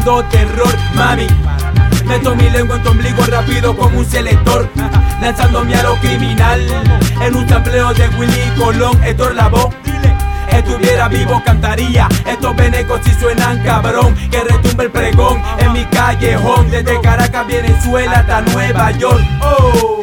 causando terror, mami. Meto mi lengua en tu ombligo rápido como un selector, lanzándome a lo criminal en un sampleo de Willy Colón. Héctor Lavoe, estuviera vivo cantaría estos venecos si suenan cabrón, que retumbe el pregón en mi callejón, desde Caracas, Venezuela hasta Nueva York. Oh.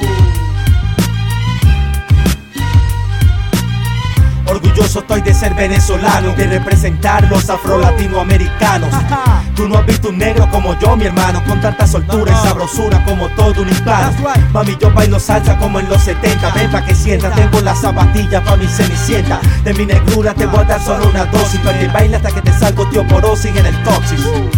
Orgulloso estoy de ser venezolano, de representar los afro-latinoamericanos. Tú no has visto un negro como yo, mi hermano, con tanta soltura y sabrosura como todo un hispano. Mami, yo bailo salsa como en los 70. Ven pa' que sientas, tengo las zapatillas pa' mi cenicienta. De mi negrura te voy a dar solo una dosis, pa' que baila hasta que te salga osteoporosis en el coxis.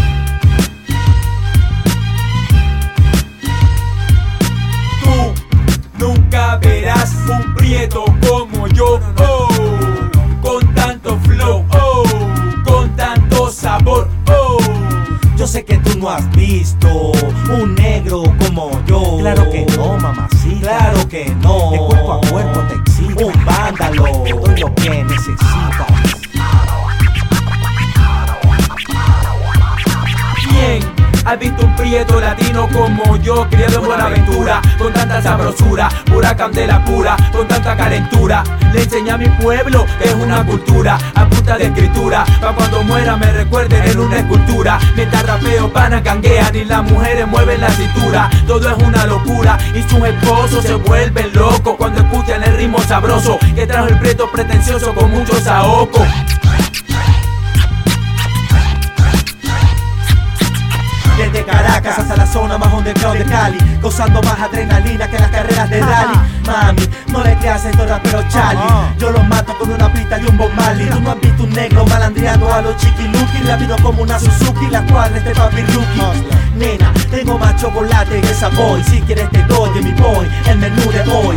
Tú nunca verás un prieto como yo, oh, con tanto flow, oh, con tanto sabor, oh. Yo sé que tú no has visto un negro como yo. Claro que no, mamacita. Claro que no. De cuerpo a cuerpo te excita. Un vándalo, te doy lo que necesitas. ¿Quién has visto un prieto latino como yo, criado en Buenaventura, con tanta sabrosura, pura candela pura, con tanta calentura? Le enseñé a mi pueblo que es una cultura, a punta de escritura, pa' cuando muera me recuerden en una escultura. Mientras rapeo, panas ganguean y las mujeres mueven la cintura. Todo es una locura y sus esposos se vuelven locos cuando escuchan el ritmo sabroso que trajo el prieto pretencioso con mucho saoco. Desde Caracas hasta la zona más underground de Cali, causando más adrenalina que las carreras de rally. Mami, no le creas a estos raperos Charlie, yo los mato con una pista y un Bob Marley. Tú no has visto un negro malandreando a los chiquiluki, rápido como una Suzuki, la cuadra este papi rookie. Nena, tengo más chocolate que esa boy, si quieres te doy de mi boy, el menú de hoy.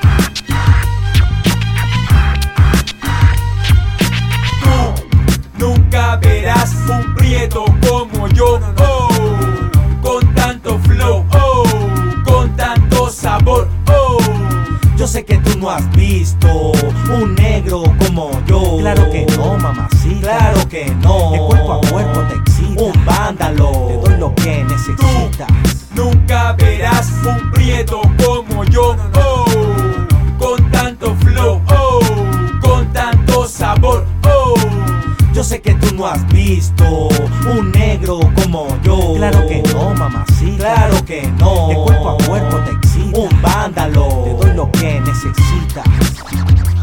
Tú nunca verás un prieto como yo, oh, con tanto flow, oh, con tanto sabor, oh. Yo sé que tú no has visto un negro como yo. Claro que no, mamacita. Claro que no. De cuerpo a cuerpo te excita. Un vándalo, te doy lo que necesitas. Tú nunca verás un prieto como yo, oh, con tanto flow, oh, con tanto sabor, oh. Yo sé que tú no has visto un negro como yo. Claro que no, mamacita. Claro que no. De cuerpo a cuerpo te excita. Un vándalo, te doy lo que necesitas.